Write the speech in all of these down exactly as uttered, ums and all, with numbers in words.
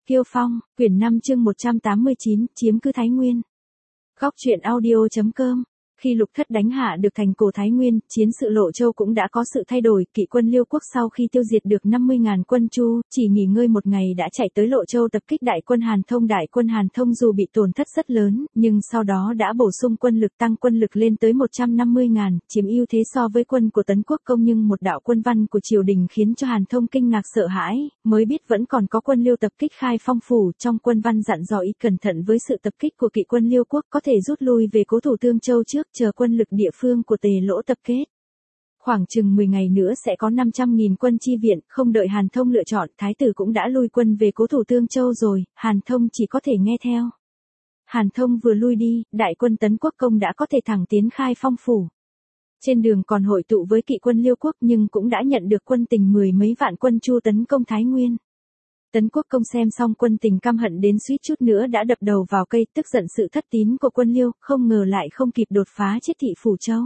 Kiêu Phong, quyển năm chương một trăm tám mươi chín, chiếm cứ Thái Nguyên. Góc truyện audio.com. Khi Lục Thất đánh hạ được thành cổ Thái Nguyên, chiến sự Lộ Châu cũng đã có sự thay đổi. Kỵ quân Liêu Quốc sau khi tiêu diệt được năm mươi nghìn quân Chu, chỉ nghỉ ngơi một ngày đã chạy tới Lộ Châu tập kích đại quân Hàn Thông. Đại quân Hàn Thông dù bị tổn thất rất lớn, nhưng sau đó đã bổ sung quân lực, tăng quân lực lên tới một trăm năm mươi nghìn, chiếm ưu thế so với quân của Tấn Quốc Công. Nhưng một đạo quân văn của triều đình khiến cho Hàn Thông kinh ngạc sợ hãi, mới biết vẫn còn có quân Liêu tập kích Khai Phong phủ. Trong quân văn dặn dò ý cẩn thận với sự tập kích của kỵ quân Liêu Quốc, có thể rút lui về cố thủ Tương Châu trước, chờ quân lực địa phương của Tề Lỗ tập kết. Khoảng chừng mười ngày nữa sẽ có năm trăm nghìn quân chi viện. Không đợi Hàn Thông lựa chọn, thái tử cũng đã lui quân về cố thủ Tương Châu rồi, Hàn Thông chỉ có thể nghe theo. Hàn Thông vừa lui đi, đại quân Tấn Quốc Công đã có thể thẳng tiến Khai Phong phủ. Trên đường còn hội tụ với kỵ quân Liêu Quốc, nhưng cũng đã nhận được quân tình mười mấy vạn quân Chu tấn công Thái Nguyên. Tấn Quốc Công xem xong quân tình căm hận đến suýt chút nữa đã đập đầu vào cây, tức giận sự thất tín của quân Liêu, không ngờ lại không kịp đột phá Chiết Thị Phủ Châu.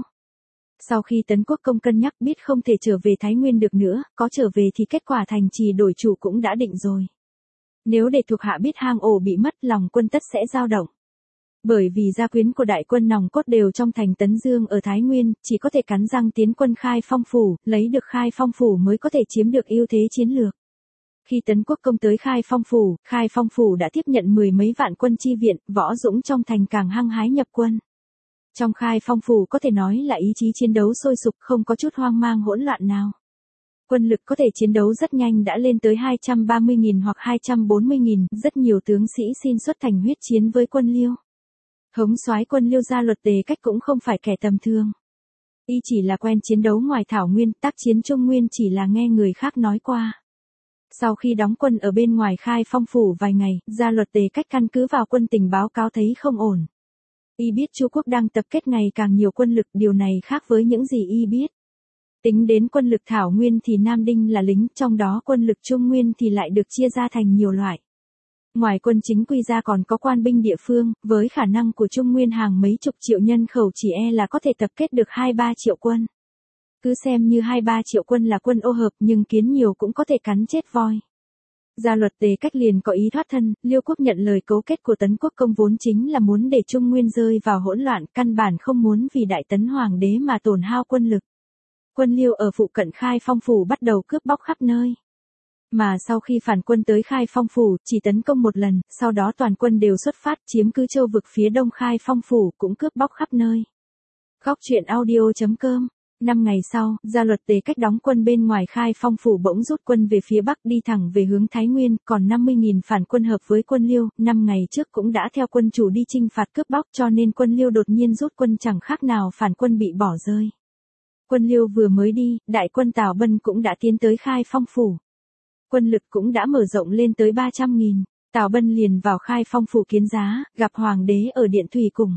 Sau khi Tấn Quốc Công cân nhắc biết không thể trở về Thái Nguyên được nữa, có trở về thì kết quả thành trì đổi chủ cũng đã định rồi. Nếu để thuộc hạ biết hang ổ bị mất, lòng quân tất sẽ dao động. Bởi vì gia quyến của đại quân nòng cốt đều trong thành Tấn Dương ở Thái Nguyên, chỉ có thể cắn răng tiến quân Khai Phong phủ, lấy được Khai Phong phủ mới có thể chiếm được ưu thế chiến lược. Khi Tấn Quốc Công tới Khai Phong phủ, Khai Phong phủ đã tiếp nhận mười mấy vạn quân chi viện, võ dũng trong thành càng hăng hái nhập quân. Trong Khai Phong phủ có thể nói là ý chí chiến đấu sôi sục, không có chút hoang mang hỗn loạn nào. Quân lực có thể chiến đấu rất nhanh đã lên tới hai trăm ba mươi nghìn hoặc hai trăm bốn mươi nghìn, rất nhiều tướng sĩ xin xuất thành huyết chiến với quân Liêu. Thống soái quân Liêu Gia Luật Tề Cách cũng không phải kẻ tầm thường. Y chỉ là quen chiến đấu ngoài thảo nguyên, tác chiến Trung Nguyên chỉ là nghe người khác nói qua. Sau khi đóng quân ở bên ngoài Khai Phong phủ vài ngày, Gia Luật Tề Cách căn cứ vào quân tình báo cáo thấy không ổn. Y biết Chu quốc đang tập kết ngày càng nhiều quân lực, điều này khác với những gì Y biết. Tính đến quân lực thảo nguyên thì Nam Đinh là lính, trong đó quân lực Trung Nguyên thì lại được chia ra thành nhiều loại. Ngoài quân chính quy ra còn có quan binh địa phương, với khả năng của Trung Nguyên hàng mấy chục triệu nhân khẩu chỉ e là có thể tập kết được hai ba triệu quân. Cứ xem như hai ba triệu quân là quân ô hợp, nhưng kiến nhiều cũng có thể cắn chết voi. Gia Luật Tề Cách liền có ý thoát thân. Liêu Quốc nhận lời cấu kết của Tấn Quốc Công vốn chính là muốn để Trung Nguyên rơi vào hỗn loạn, căn bản không muốn vì Đại Tấn Hoàng đế mà tổn hao quân lực. Quân Liêu ở phụ cận Khai Phong phủ bắt đầu cướp bóc khắp nơi. Mà sau khi phản quân tới Khai Phong phủ, chỉ tấn công một lần, sau đó toàn quân đều xuất phát, chiếm cứ châu vực phía đông Khai Phong phủ, cũng cướp bóc khắp nơi. Góc truyện audio.com. Năm ngày sau, Gia Luật Tề Cách đóng quân bên ngoài Khai Phong phủ bỗng rút quân về phía bắc, đi thẳng về hướng Thái Nguyên, còn năm mươi nghìn phản quân hợp với quân Liêu, năm ngày trước cũng đã theo quân chủ đi chinh phạt cướp bóc, cho nên quân Liêu đột nhiên rút quân chẳng khác nào phản quân bị bỏ rơi. Quân Liêu vừa mới đi, đại quân Tào Bân cũng đã tiến tới Khai Phong phủ. Quân lực cũng đã mở rộng lên tới ba trăm nghìn. Tào Bân liền vào Khai Phong phủ kiến giá, gặp hoàng đế ở điện thủy cùng.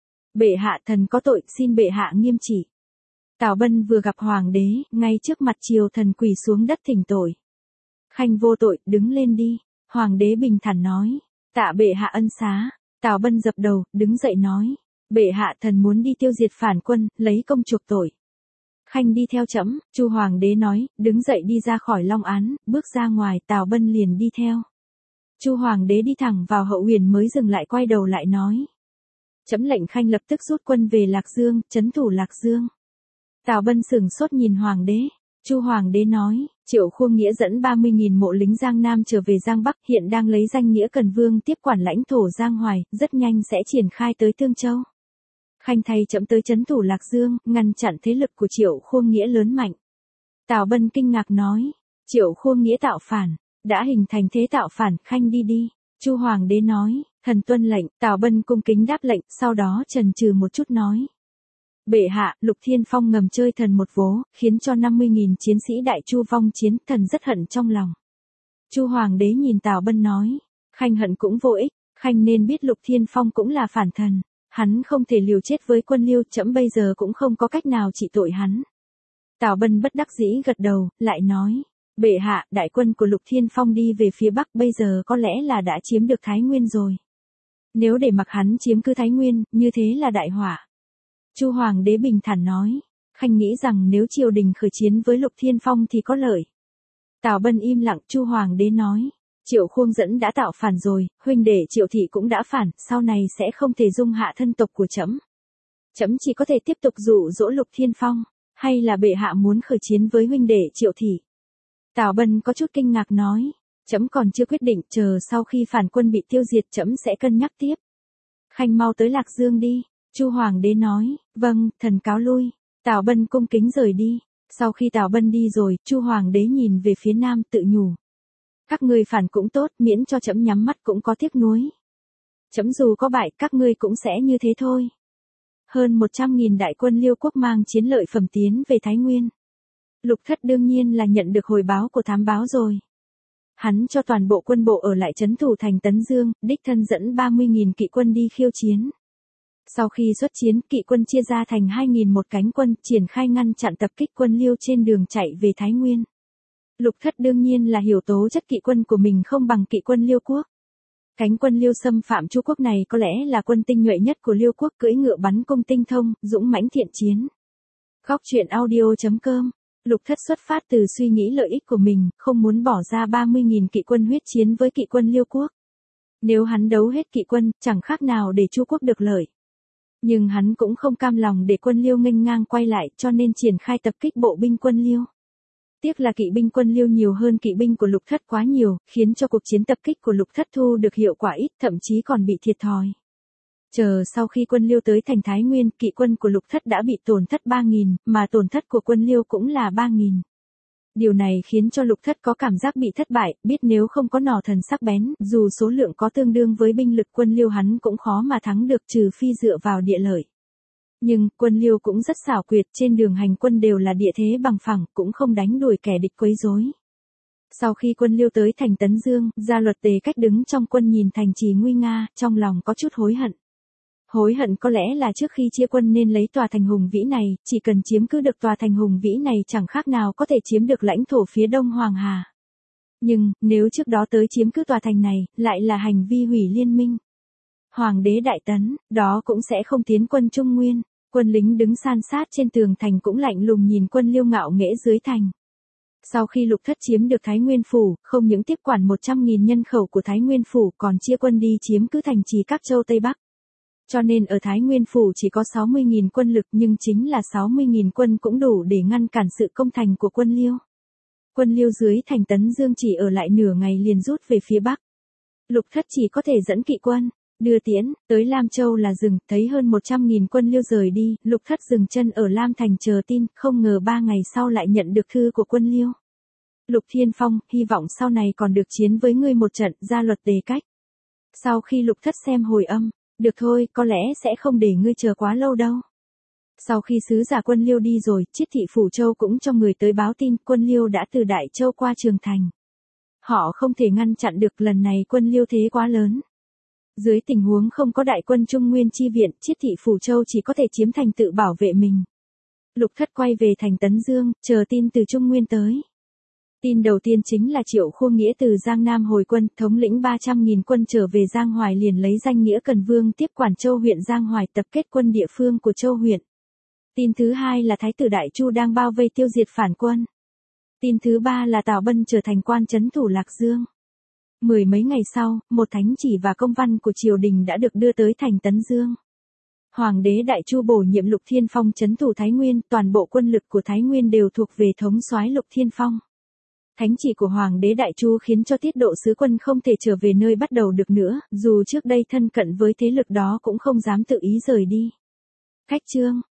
Bệ hạ, thần có tội, xin bệ hạ nghiêm trị. Tào Bân vừa gặp hoàng đế, ngay trước mặt triều thần quỳ xuống đất thỉnh tội. Khanh vô tội, đứng lên đi. Hoàng đế bình thản nói. Tạ bệ hạ ân xá. Tào Bân dập đầu, đứng dậy nói. Bệ hạ, thần muốn đi tiêu diệt phản quân, lấy công chuộc tội. Khanh đi theo trẫm. Chu hoàng đế nói, đứng dậy đi ra khỏi Long Án, bước ra ngoài, Tào Bân liền đi theo. Chu hoàng đế đi thẳng vào hậu uyển mới dừng lại, quay đầu lại nói. Trẫm lệnh Khanh lập tức rút quân về Lạc Dương, trấn thủ Lạc Dương. Tào Bân sửng sốt nhìn hoàng đế. Chu hoàng đế nói, Triệu Khuông Nghĩa dẫn ba mươi nghìn mộ lính Giang Nam trở về Giang Bắc, hiện đang lấy danh nghĩa Cần Vương tiếp quản lãnh thổ Giang Hoài, rất nhanh sẽ triển khai tới Tương Châu. Khanh thay trẫm tới trấn thủ Lạc Dương, ngăn chặn thế lực của Triệu Khuông Nghĩa lớn mạnh. Tào Bân kinh ngạc nói, Triệu Khuông Nghĩa tạo phản, đã hình thành thế tạo phản, Khanh đi đi. Chu hoàng đế nói, thần tuân lệnh. Tào Bân cung kính đáp lệnh, sau đó chần chừ một chút nói. Bệ hạ, Lục Thiên Phong ngầm chơi thần một vố, khiến cho năm mươi nghìn chiến sĩ Đại Chu vong chiến, thần rất hận trong lòng. Chu hoàng đế nhìn Tào Bân nói, Khanh hận cũng vô ích, Khanh nên biết Lục Thiên Phong cũng là phản thần. Hắn không thể liều chết với quân Liêu, trẫm bây giờ cũng không có cách nào trị tội hắn. Tào Bân bất đắc dĩ gật đầu, lại nói, bệ hạ, đại quân của Lục Thiên Phong đi về phía bắc, bây giờ có lẽ là đã chiếm được Thái Nguyên rồi. Nếu để mặc hắn chiếm cứ Thái Nguyên, như thế là đại họa. Chu hoàng đế bình thản nói, Khanh nghĩ rằng nếu triều đình khởi chiến với Lục Thiên Phong thì có lợi. Tào Bân im lặng. Chu hoàng đế nói, Triệu Khuông Dẫn đã tạo phản rồi, huynh đệ Triệu thị cũng đã phản, sau này sẽ không thể dung hạ thân tộc của trẫm. Trẫm chỉ có thể tiếp tục dụ dỗ Lục Thiên Phong, hay là bệ hạ muốn khởi chiến với huynh đệ Triệu thị? Tào Bân có chút kinh ngạc nói, trẫm còn chưa quyết định, chờ sau khi phản quân bị tiêu diệt trẫm sẽ cân nhắc tiếp. Khanh mau tới Lạc Dương đi, Chu Hoàng đế nói, vâng, thần cáo lui. Tào Bân cung kính rời đi. Sau khi Tào Bân đi rồi, Chu Hoàng đế nhìn về phía nam tự nhủ. Các ngươi phản cũng tốt, miễn cho trẫm nhắm mắt cũng có tiếc nuối. Trẫm dù có bại, các ngươi cũng sẽ như thế thôi. Hơn một trăm nghìn đại quân Liêu quốc mang chiến lợi phẩm tiến về Thái Nguyên. Lục Thất đương nhiên là nhận được hồi báo của thám báo rồi. Hắn cho toàn bộ quân bộ ở lại trấn thủ thành Tấn Dương, đích thân dẫn ba mươi nghìn kỵ quân đi khiêu chiến. Sau khi xuất chiến, kỵ quân chia ra thành hai nghìn một cánh quân, triển khai ngăn chặn tập kích quân Liêu trên đường chạy về Thái Nguyên. Lục Thất đương nhiên là hiểu tố chất kỵ quân của mình không bằng kỵ quân Liêu quốc. Cánh quân Liêu xâm phạm Chu quốc này có lẽ là quân tinh nhuệ nhất của Liêu quốc, cưỡi ngựa bắn cung tinh thông, dũng mãnh thiện chiến. Góc truyện audio chấm com. Lục Thất xuất phát từ suy nghĩ lợi ích của mình, không muốn bỏ ra ba mươi nghìn kỵ quân huyết chiến với kỵ quân Liêu quốc. Nếu hắn đấu hết kỵ quân, chẳng khác nào để Chu quốc được lợi. Nhưng hắn cũng không cam lòng để quân Liêu nghênh ngang quay lại, cho nên triển khai tập kích bộ binh quân Liêu. Tiếc là kỵ binh quân Liêu nhiều hơn kỵ binh của Lục Thất quá nhiều, khiến cho cuộc chiến tập kích của Lục Thất thu được hiệu quả ít, thậm chí còn bị thiệt thòi. Chờ sau khi quân Liêu tới thành Thái Nguyên, kỵ quân của Lục Thất đã bị tổn thất ba nghìn, mà tổn thất của quân Liêu cũng là ba nghìn. Điều này khiến cho Lục Thất có cảm giác bị thất bại, biết nếu không có nỏ thần sắc bén, dù số lượng có tương đương với binh lực quân Liêu hắn cũng khó mà thắng được, trừ phi dựa vào địa lợi. Nhưng, quân Liêu cũng rất xảo quyệt, trên đường hành quân đều là địa thế bằng phẳng, cũng không đánh đuổi kẻ địch quấy rối. Sau khi quân Liêu tới thành Tấn Dương, Gia Luật Tề Cách đứng trong quân nhìn thành trì nguy nga, trong lòng có chút hối hận. Hối hận có lẽ là trước khi chia quân nên lấy tòa thành hùng vĩ này, chỉ cần chiếm cứ được tòa thành hùng vĩ này chẳng khác nào có thể chiếm được lãnh thổ phía đông Hoàng Hà. Nhưng, nếu trước đó tới chiếm cứ tòa thành này, lại là hành vi hủy liên minh. Hoàng đế Đại Tấn, đó cũng sẽ không tiến quân Trung Nguyên, quân lính đứng san sát trên tường thành cũng lạnh lùng nhìn quân Liêu ngạo nghễ dưới thành. Sau khi Lục Thất chiếm được Thái Nguyên Phủ, không những tiếp quản một trăm nghìn nhân khẩu của Thái Nguyên Phủ còn chia quân đi chiếm cứ thành trì các châu Tây Bắc. Cho nên ở Thái Nguyên Phủ chỉ có sáu mươi nghìn quân lực, nhưng chính là sáu mươi nghìn quân cũng đủ để ngăn cản sự công thành của quân Liêu. Quân Liêu dưới thành Tấn Dương chỉ ở lại nửa ngày liền rút về phía Bắc. Lục Thất chỉ có thể dẫn kỵ quân, đưa tiễn, tới Lam Châu là dừng, thấy hơn một trăm nghìn quân Liêu rời đi, Lục Thất dừng chân ở Lam Thành chờ tin, không ngờ ba ngày sau lại nhận được thư của quân Liêu. Lục Thiên Phong, hy vọng sau này còn được chiến với ngươi một trận, Gia Luật Tề Cách. Sau khi Lục Thất xem hồi âm, được thôi, có lẽ sẽ không để ngươi chờ quá lâu đâu. Sau khi sứ giả quân Liêu đi rồi, Chiết thị Phủ Châu cũng cho người tới báo tin, quân Liêu đã từ Đại Châu qua Trường Thành. Họ không thể ngăn chặn được, lần này quân Liêu thế quá lớn. Dưới tình huống không có đại quân Trung Nguyên chi viện, Chiết thị Phủ Châu chỉ có thể chiếm thành tự bảo vệ mình. Lục Thất quay về thành Tấn Dương, chờ tin từ Trung Nguyên tới. Tin đầu tiên chính là Triệu Khuông Nghĩa từ Giang Nam hồi quân, thống lĩnh ba trăm nghìn quân trở về Giang Hoài, liền lấy danh nghĩa Cần Vương tiếp quản Châu huyện Giang Hoài, tập kết quân địa phương của Châu huyện. Tin thứ hai là Thái tử Đại Chu đang bao vây tiêu diệt phản quân. Tin thứ ba là Tào Bân trở thành quan trấn thủ Lạc Dương. Mười mấy ngày sau, một thánh chỉ và công văn của triều đình đã được đưa tới thành Tấn Dương. Hoàng đế Đại Chu bổ nhiệm Lục Thiên Phong trấn thủ Thái Nguyên, toàn bộ quân lực của Thái Nguyên đều thuộc về thống soái Lục Thiên Phong. Thánh chỉ của Hoàng đế Đại Chu khiến cho Tiết Độ sứ quân không thể trở về nơi bắt đầu được nữa, dù trước đây thân cận với thế lực đó cũng không dám tự ý rời đi. Khách chương